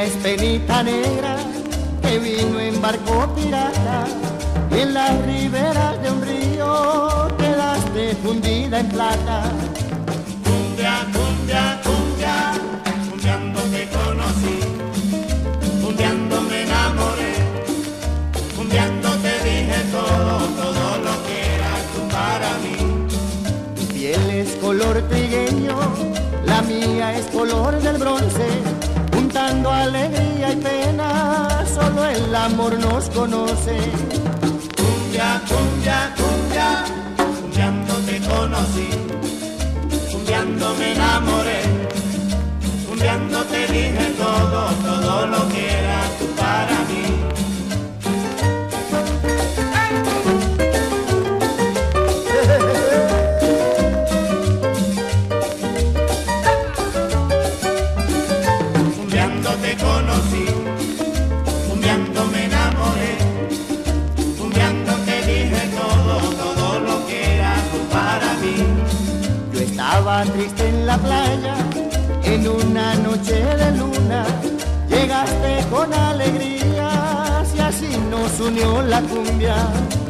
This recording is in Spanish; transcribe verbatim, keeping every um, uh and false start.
es penita negra que vino en barco pirata y en las riberas de un río quedaste fundida en plata. Cumbia, cumbia, cumbia, cumbiando te conocí, cumbiando me enamoré, cumbiando te dije todo, todo lo que eras tú para mí. Tu piel es color trigueño, la mía es color del bronce, juntando alegría y pena, solo el amor nos conoce. Cumbia, cumbia, cumbia, cumbiando te conocí, cumbiando me enamoré, cumbiando te dije todo, todo lo que eras tú para mí. Cumbiando te conocí, cumbiando me enamoré, cumbiando te dije todo, todo lo que eras tú para mí. Yo estaba triste en la playa, en una noche de luna, llegaste con alegría, y así nos unió la cumbia.